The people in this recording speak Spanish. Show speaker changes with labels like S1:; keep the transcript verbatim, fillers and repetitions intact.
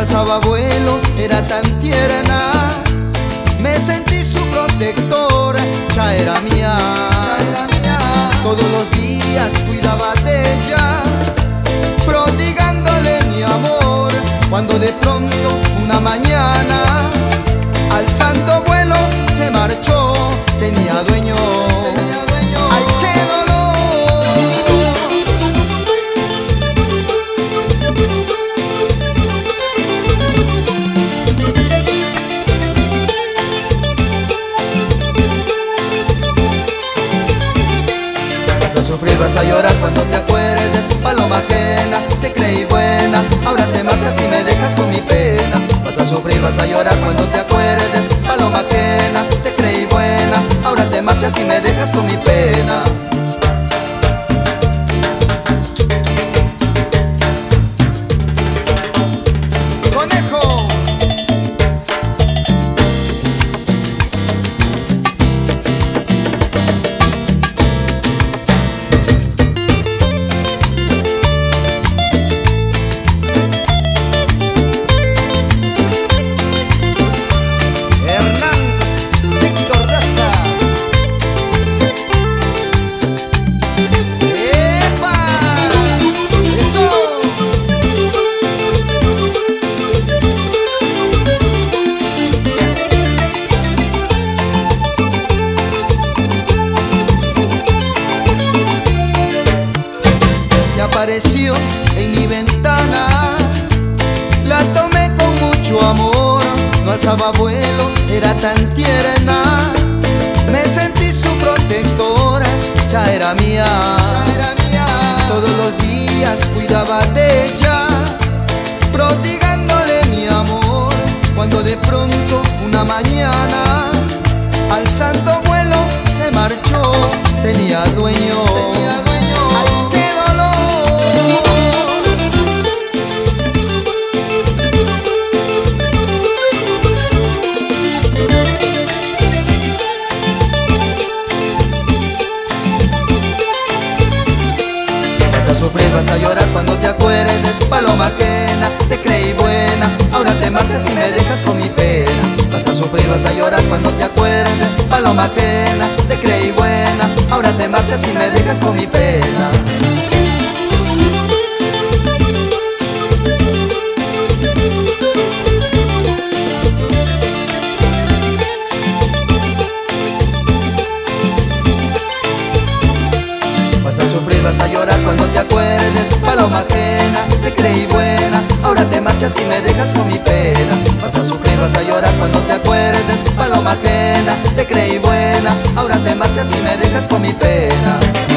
S1: alzaba vuelo, era tan tierna. Me sentí su protectora, ya era mía, ya era mía. Todos los días cuidaba de ella, prodigándole mi amor. Cuando de pronto una mañana alzando vuelo se marchó, tenía dueño, tenía dueño. ¡Ay, qué dolor! Vas a sufrir, vas a llorar cuando te acuerdes, paloma ajena, te creí buena, ahora te marchas y me dejas con mi pena. Vas a sufrir, vas a llorar cuando te acuerdes, paloma ajena, te creí buena, ahora te marchas y me dejas con mi pena. ¡Conejo! Apareció en mi ventana, la tomé con mucho amor, no alzaba vuelo, era tan tierna. Me sentí su protectora, ya era mía, ya era mía. Todos los días cuidaba de ella, prodigándole mi amor. Cuando de pronto una mañana alzando vuelo se marchó, tenía dueño, tenía dueño. Vas a sufrir, vas a llorar cuando te acuerdes, paloma ajena, te creí buena, ahora te marchas y me dejas con mi pena. Vas a sufrir, vas a llorar cuando te acuerdes, paloma ajena, te creí buena, ahora te marchas y me dejas con mi pena. Vas a sufrir, vas a llorar cuando te acuerdes, paloma ajena, te creí buena, ahora te marchas y me dejas con mi pena. Vas a sufrir, vas a llorar cuando te acuerdes, paloma ajena, te creí buena, ahora te marchas y me dejas con mi pena.